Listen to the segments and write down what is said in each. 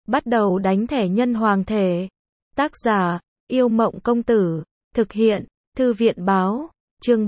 bắt đầu đánh thẻ nhân hoàng thể. Tác giả, Yêu Mộng Công Tử. Thực hiện, Thư viện Báo. Chương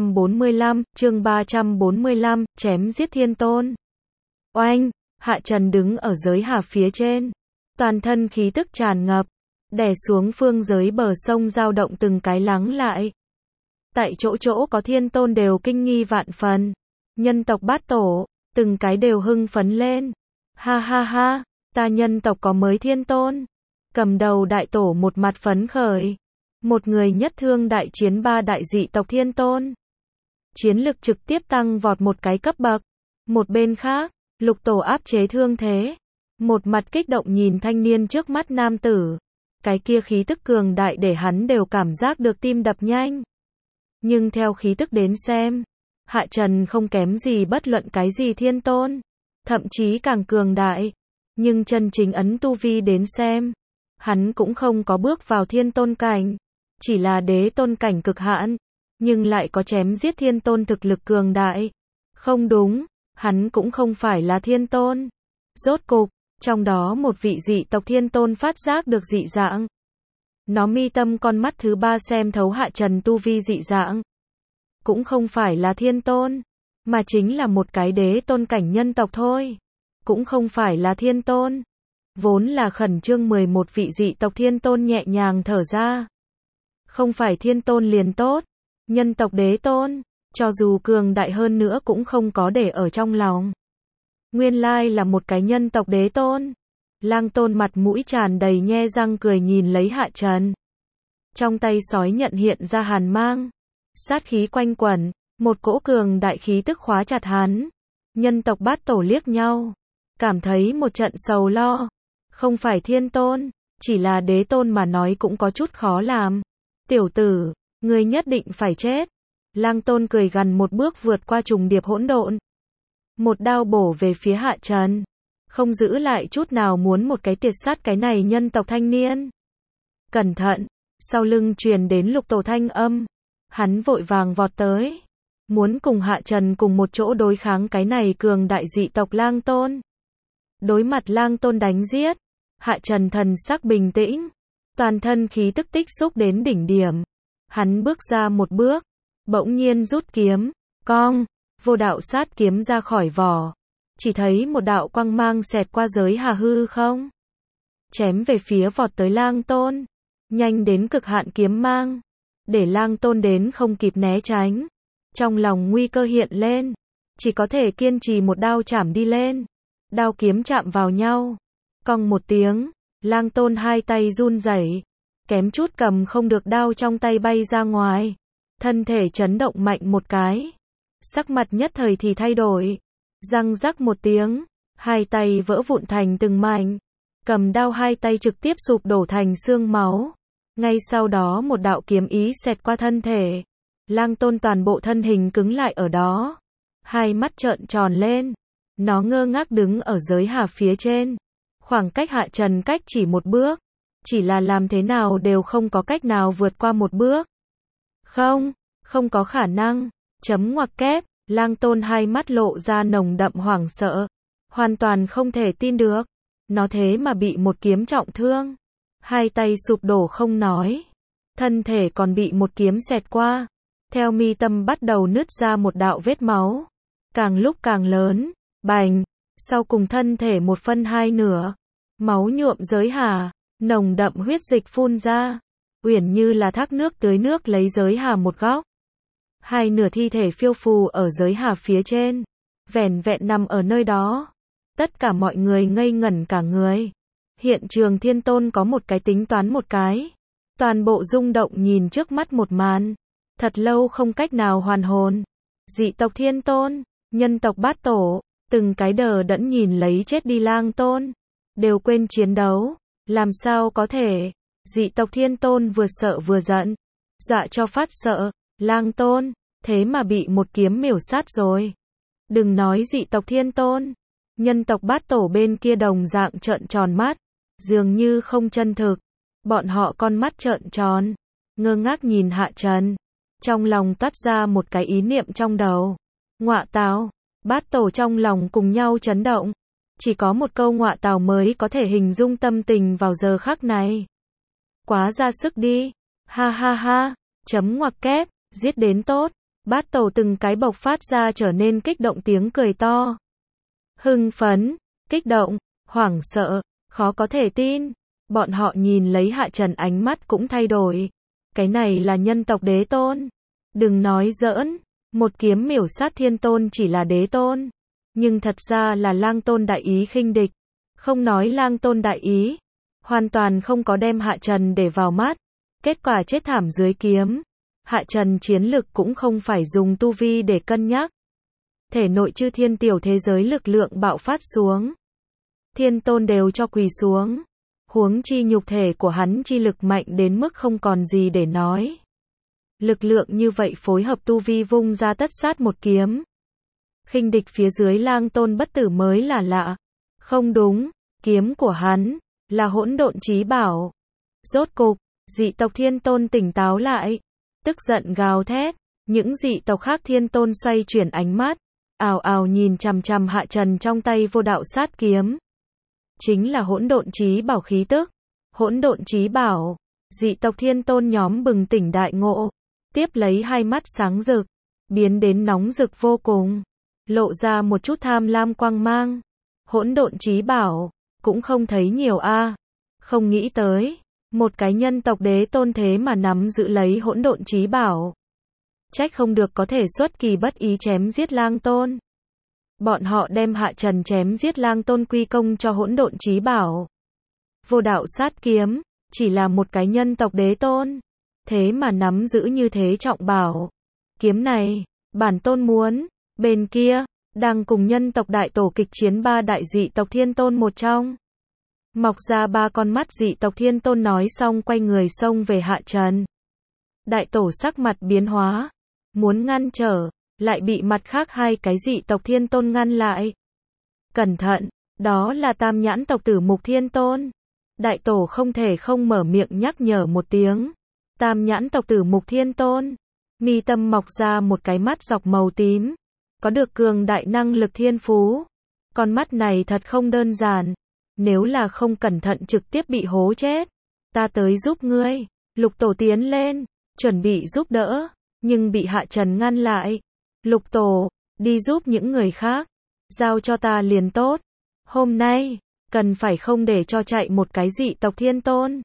345, chém giết thiên tôn. Oanh, Hạ Trần đứng ở giới hà phía trên. Toàn thân khí tức tràn ngập, đè xuống phương giới bờ sông dao động từng cái lắng lại. Tại chỗ chỗ có thiên tôn đều kinh nghi vạn phần. Nhân tộc Bát Tổ, từng cái đều hưng phấn lên. Ha ha ha, ta nhân tộc có mới thiên tôn. Cầm đầu đại tổ một mặt phấn khởi. Một người nhất thương đại chiến ba đại dị tộc thiên tôn. Chiến lực trực tiếp tăng vọt một cái cấp bậc. Một bên khác, Lục Tổ áp chế thương thế. Một mặt kích động nhìn thanh niên trước mắt nam tử. Cái kia khí tức cường đại để hắn đều cảm giác được tim đập nhanh. Nhưng theo khí tức đến xem, Hạ Trần không kém gì bất luận cái gì thiên tôn. Thậm chí càng cường đại. Nhưng chân chính ấn tu vi đến xem, hắn cũng không có bước vào thiên tôn cảnh. Chỉ là đế tôn cảnh cực hạn. Nhưng lại có chém giết thiên tôn thực lực cường đại. Không đúng, hắn cũng không phải là thiên tôn. Rốt cục, trong đó một vị dị tộc thiên tôn phát giác được dị dạng. Nó mi tâm con mắt thứ ba xem thấu Hạ Trần tu vi dị dạng. Cũng không phải là thiên tôn, mà chính là một cái đế tôn cảnh nhân tộc thôi. Cũng không phải là thiên tôn. Vốn là khẩn trương 11 vị dị tộc thiên tôn nhẹ nhàng thở ra. Không phải thiên tôn liền tốt. Nhân tộc đế tôn, cho dù cường đại hơn nữa cũng không có để ở trong lòng. Nguyên lai là một cái nhân tộc đế tôn. Lang Tôn mặt mũi tràn đầy nhe răng cười nhìn lấy Hạ Trần. Trong tay sói nhận hiện ra hàn mang. Sát khí quanh quẩn, một cỗ cường đại khí tức khóa chặt hắn. Nhân tộc Bát Tổ liếc nhau, cảm thấy một trận sầu lo. Không phải thiên tôn, chỉ là đế tôn mà nói cũng có chút khó làm. Tiểu tử, ngươi nhất định phải chết. Lang Tôn cười gằn một bước vượt qua trùng điệp hỗn độn. Một đao bổ về phía Hạ Trần. Không giữ lại chút nào muốn một cái tiệt sát cái này nhân tộc thanh niên. Cẩn thận, sau lưng truyền đến Lục Tổ thanh âm. Hắn vội vàng vọt tới. Muốn cùng Hạ Trần cùng một chỗ đối kháng cái này cường đại dị tộc Lang Tôn. Đối mặt Lang Tôn đánh giết. Hạ Trần thần sắc bình tĩnh. Toàn thân khí tức tích xúc đến đỉnh điểm. Hắn bước ra một bước. Bỗng nhiên rút kiếm. Cong. Vô đạo sát kiếm ra khỏi vỏ. Chỉ thấy một đạo quang mang xẹt qua giới hà hư không. Chém về phía vọt tới Lang Tôn. Nhanh đến cực hạn kiếm mang. Để Lang Tôn đến không kịp né tránh. Trong lòng nguy cơ hiện lên. Chỉ có thể kiên trì một đao chảm đi lên. Đao kiếm chạm vào nhau. Cong một tiếng. Lang Tôn hai tay run rẩy, kém chút cầm không được đao trong tay bay ra ngoài. Thân thể chấn động mạnh một cái. Sắc mặt nhất thời thì thay đổi. Răng rắc một tiếng. Hai tay vỡ vụn thành từng mảnh. Cầm đao hai tay trực tiếp sụp đổ thành xương máu. Ngay sau đó một đạo kiếm ý xẹt qua thân thể. Lang Tôn toàn bộ thân hình cứng lại ở đó. Hai mắt trợn tròn lên. Nó ngơ ngác đứng ở giới hà phía trên. Khoảng cách Hạ Trần cách chỉ một bước. Chỉ là làm thế nào đều không có cách nào vượt qua một bước. Không có khả năng. Chấm ngoặc kép. Lang Tôn hai mắt lộ ra nồng đậm hoảng sợ. Hoàn toàn không thể tin được. Nó thế mà bị một kiếm trọng thương. Hai tay sụp đổ không nói. Thân thể còn bị một kiếm xẹt qua. Theo mi tâm bắt đầu nứt ra một đạo vết máu. Càng lúc càng lớn. Bành. Sau cùng thân thể một phân hai nửa. Máu nhuộm giới hà. Nồng đậm huyết dịch phun ra. Uyển như là thác nước tưới nước lấy giới hà một góc. Hai nửa thi thể phiêu phù ở giới hà phía trên. Vẻn vẹn nằm ở nơi đó. Tất cả mọi người ngây ngẩn cả người. Hiện trường thiên tôn có một cái tính toán một cái. Toàn bộ rung động nhìn trước mắt một màn. Thật lâu không cách nào hoàn hồn. Dị tộc thiên tôn, nhân tộc Bát Tổ, từng cái đờ đẫn nhìn lấy chết đi Lang Tôn. Đều quên chiến đấu. Làm sao có thể. Dị tộc thiên tôn vừa sợ vừa giận. Dọa cho phát sợ. Lang Tôn, thế mà bị một kiếm miểu sát rồi. Đừng nói dị tộc thiên tôn. Nhân tộc Bát Tổ bên kia đồng dạng trợn tròn mắt. Dường như không chân thực. Bọn họ con mắt trợn tròn. Ngơ ngác nhìn Hạ Trần. Trong lòng toát ra một cái ý niệm trong đầu. Ngọa tào. Bát Tổ trong lòng cùng nhau chấn động. Chỉ có một câu ngọa tào mới có thể hình dung tâm tình vào giờ khắc này. Quá ra sức đi. Ha ha ha. Chấm ngoặc kép. Giết đến tốt. Bát Tầu từng cái bộc phát ra trở nên kích động tiếng cười to. Hưng phấn, kích động, hoảng sợ, khó có thể tin. Bọn họ nhìn lấy Hạ Trần ánh mắt cũng thay đổi. Cái này là nhân tộc đế tôn. Đừng nói giỡn, một kiếm miểu sát thiên tôn chỉ là đế tôn. Nhưng thật ra là lang tôn đại ý khinh địch. Không nói lang tôn đại ý, hoàn toàn không có đem Hạ Trần để vào mắt. Kết quả chết thảm dưới kiếm. Hạ Trần chiến lực cũng không phải dùng tu vi để cân nhắc. Thể nội chư thiên tiểu thế giới lực lượng bạo phát xuống. Thiên tôn đều cho quỳ xuống. Huống chi nhục thể của hắn chi lực mạnh đến mức không còn gì để nói. Lực lượng như vậy phối hợp tu vi vung ra tất sát một kiếm. Khinh địch phía dưới lang tôn bất tử mới là lạ. Không đúng, kiếm của hắn là hỗn độn chí bảo. Rốt cục, dị tộc thiên tôn tỉnh táo lại. Tức giận gào thét, những dị tộc khác thiên tôn xoay chuyển ánh mắt, ào ào nhìn chằm chằm Hạ Trần trong tay vô đạo sát kiếm. Chính là hỗn độn chí bảo khí tức. Hỗn độn chí bảo, dị tộc thiên tôn nhóm bừng tỉnh đại ngộ, tiếp lấy hai mắt sáng rực, biến đến nóng rực vô cùng, lộ ra một chút tham lam quang mang. Hỗn độn chí bảo, cũng không thấy nhiều a. Không nghĩ tới, một cái nhân tộc đế tôn thế mà nắm giữ lấy hỗn độn chí bảo. Trách không được có thể xuất kỳ bất ý chém giết lang tôn. Bọn họ đem Hạ Trần chém giết lang tôn quy công cho hỗn độn chí bảo. Vô đạo sát kiếm, chỉ là một cái nhân tộc đế tôn. Thế mà nắm giữ như thế trọng bảo. Kiếm này, bản tôn muốn. Bên kia, đang cùng nhân tộc đại tổ kịch chiến ba đại dị tộc thiên tôn một trong. Mọc ra ba con mắt dị tộc thiên tôn nói xong quay người xông về Hạ Trần. Đại tổ sắc mặt biến hóa. Muốn ngăn trở, lại bị mặt khác hai cái dị tộc thiên tôn ngăn lại. Cẩn thận, đó là tam nhãn tộc Tử Mục Thiên Tôn. Đại tổ không thể không mở miệng nhắc nhở một tiếng. Tam nhãn tộc Tử Mục Thiên Tôn. Mi tâm mọc ra một cái mắt dọc màu tím. Có được cường đại năng lực thiên phú. Con mắt này thật không đơn giản. Nếu là không cẩn thận trực tiếp bị hố chết. Ta tới giúp ngươi. Lục tổ tiến lên, chuẩn bị giúp đỡ. Nhưng bị Hạ Trần ngăn lại. Lục tổ, đi giúp những người khác. Giao cho ta liền tốt. Hôm nay, cần phải không để cho chạy một cái dị tộc thiên tôn.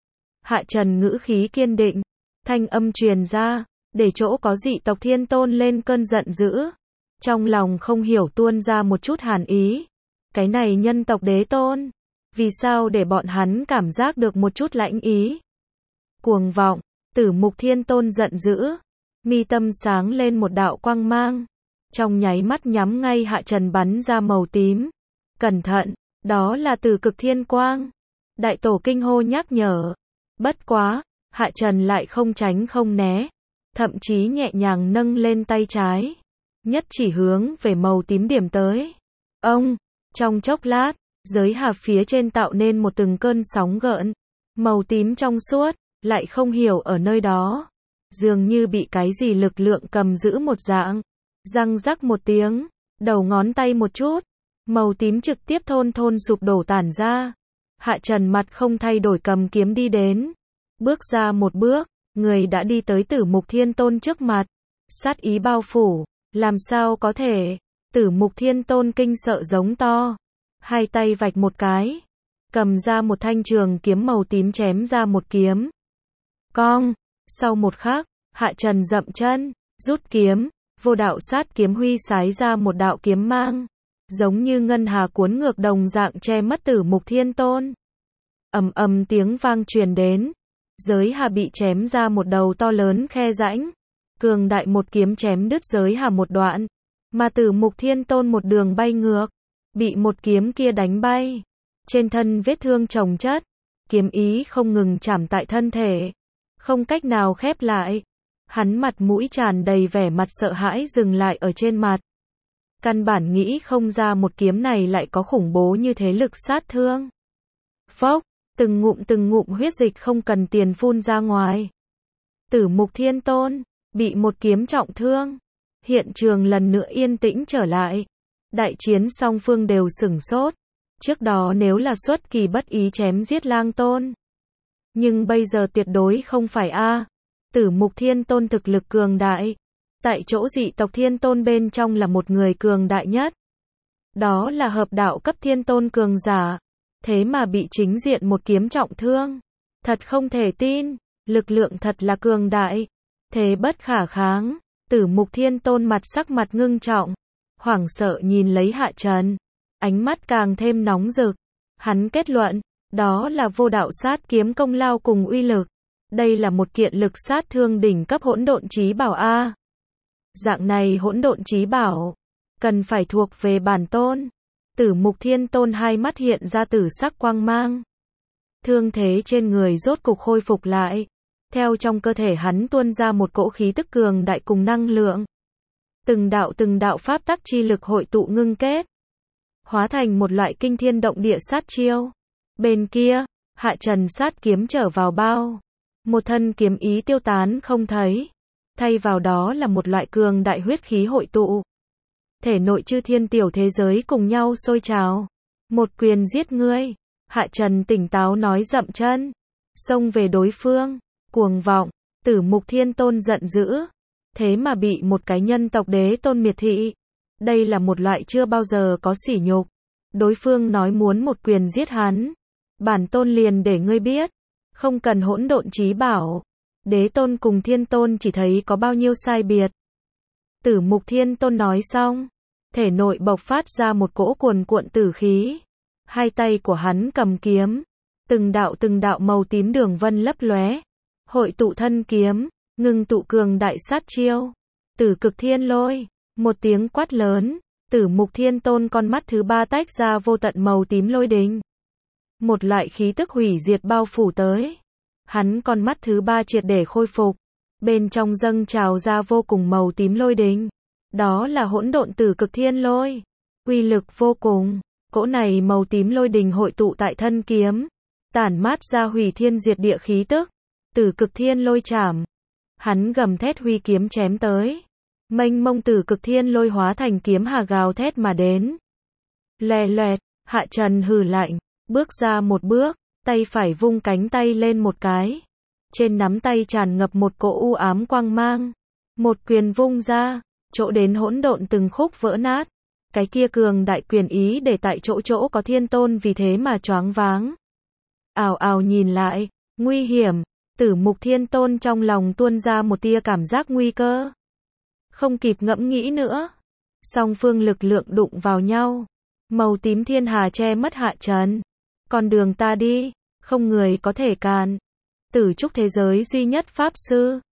Hạ Trần ngữ khí kiên định. Thanh âm truyền ra, để chỗ có dị tộc thiên tôn lên cơn giận dữ. Trong lòng không hiểu tuôn ra một chút hàn ý. Cái này nhân tộc đế tôn. Vì sao để bọn hắn cảm giác được một chút lãnh ý? Cuồng vọng, Tử Mục Thiên Tôn giận dữ. Mi tâm sáng lên một đạo quang mang. Trong nháy mắt nhắm ngay Hạ Trần bắn ra màu tím. Cẩn thận, đó là Tử Cực Thiên Quang. Đại tổ kinh hô nhắc nhở. Bất quá, Hạ Trần lại không tránh không né. Thậm chí nhẹ nhàng nâng lên tay trái. Nhất chỉ hướng về màu tím điểm tới. Ông, trong chốc lát, giới hà phía trên tạo nên một từng cơn sóng gợn. Màu tím trong suốt, lại không hiểu ở nơi đó. Dường như bị cái gì lực lượng cầm giữ một dạng. Răng rắc một tiếng, đầu ngón tay một chút. Màu tím trực tiếp thôn sụp đổ tản ra. Hạ Trần mặt không thay đổi cầm kiếm đi đến. Bước ra một bước, người đã đi tới Tử Mục Thiên Tôn trước mặt. Sát ý bao phủ, làm sao có thể. Tử Mục Thiên Tôn kinh sợ giống to. Hai tay vạch một cái. Cầm ra một thanh trường kiếm màu tím chém ra một kiếm. Cong, sau một khắc, Hạ Trần dậm chân, rút kiếm, vô đạo sát kiếm huy sái ra một đạo kiếm mang. Giống như ngân hà cuốn ngược đồng dạng che mất Tử Mục Thiên Tôn. Ầm ầm tiếng vang truyền đến. Giới hà bị chém ra một đầu to lớn khe rãnh. Cường đại một kiếm chém đứt giới hà một đoạn. Mà Tử Mục Thiên Tôn một đường bay ngược. Bị một kiếm kia đánh bay. Trên thân vết thương chồng chất. Kiếm ý không ngừng chạm tại thân thể. Không cách nào khép lại. Hắn mặt mũi tràn đầy vẻ mặt sợ hãi dừng lại ở trên mặt. Căn bản nghĩ không ra một kiếm này lại có khủng bố như thế lực sát thương. Phốc, từng ngụm huyết dịch không cần tiền phun ra ngoài. Tử Mục Thiên Tôn, bị một kiếm trọng thương. Hiện trường lần nữa yên tĩnh trở lại. Đại chiến song phương đều sửng sốt. Trước đó nếu là xuất kỳ bất ý chém giết Lang Tôn. Nhưng bây giờ tuyệt đối không phải a. Tử Mục Thiên Tôn thực lực cường đại. Tại chỗ dị tộc Thiên Tôn bên trong là một người cường đại nhất. Đó là hợp đạo cấp Thiên Tôn cường giả. Thế mà bị chính diện một kiếm trọng thương. Thật không thể tin, lực lượng thật là cường đại. Thế bất khả kháng, Tử Mục Thiên Tôn sắc mặt ngưng trọng. Hoảng sợ nhìn lấy Hạ Trần. Ánh mắt càng thêm nóng rực. Hắn kết luận, đó là vô đạo sát kiếm công lao cùng uy lực. Đây là một kiện lực sát thương đỉnh cấp hỗn độn chí bảo a. Dạng này hỗn độn chí bảo, cần phải thuộc về bản tôn. Tử Mục Thiên Tôn hai mắt hiện ra tử sắc quang mang. Thương thế trên người rốt cục khôi phục lại. Theo trong cơ thể hắn tuôn ra một cỗ khí tức cường đại cùng năng lượng. Từng đạo pháp tắc chi lực hội tụ ngưng kết. Hóa thành một loại kinh thiên động địa sát chiêu. Bên kia, Hạ Trần sát kiếm trở vào bao. Một thân kiếm ý tiêu tán không thấy. Thay vào đó là một loại cường đại huyết khí hội tụ. Thể nội chư thiên tiểu thế giới cùng nhau sôi trào. Một quyền giết ngươi. Hạ Trần tỉnh táo nói dậm chân. Xông về đối phương. Cuồng vọng. Tử Mục Thiên Tôn giận dữ. Thế mà bị một cái nhân tộc đế tôn miệt thị. Đây là một loại chưa bao giờ có sỉ nhục. Đối phương nói muốn một quyền giết hắn. Bản tôn liền để ngươi biết. Không cần hỗn độn chí bảo. Đế tôn cùng Thiên Tôn chỉ thấy có bao nhiêu sai biệt. Tử Mục Thiên Tôn nói xong. Thể nội bộc phát ra một cỗ cuồn cuộn tử khí. Hai tay của hắn cầm kiếm. Từng đạo màu tím đường vân lấp lóe. Hội tụ thân kiếm. Ngưng tụ cường đại sát chiêu. Tử Cực Thiên Lôi. Một tiếng quát lớn. Tử Mục Thiên Tôn con mắt thứ ba tách ra vô tận màu tím lôi đình. Một loại khí tức hủy diệt bao phủ tới. Hắn con mắt thứ ba triệt để khôi phục. Bên trong dâng trào ra vô cùng màu tím lôi đình. Đó là hỗn độn Tử Cực Thiên Lôi. Uy lực vô cùng. Cỗ này màu tím lôi đình hội tụ tại thân kiếm. Tản mát ra hủy thiên diệt địa khí tức. Tử Cực Thiên Lôi chảm. Hắn gầm thét huy kiếm chém tới. Mênh mông Tử Cực Thiên Lôi hóa thành kiếm hà gào thét mà đến. Lè loẹt, Hạ Trần hừ lạnh. Bước ra một bước. Tay phải vung cánh tay lên một cái. Trên nắm tay tràn ngập một cỗ u ám quang mang. Một quyền vung ra. Chỗ đến hỗn độn từng khúc vỡ nát. Cái kia cường đại quyền ý để tại chỗ có Thiên Tôn vì thế mà choáng váng. Ào ào nhìn lại. Nguy hiểm. Tử Mục Thiên Tôn trong lòng tuôn ra một tia cảm giác nguy cơ. Không kịp ngẫm nghĩ nữa. Song phương lực lượng đụng vào nhau. Màu tím thiên hà che mất Hạ Trần. Con đường ta đi. Không người có thể cản. Tử trúc thế giới duy nhất pháp sư.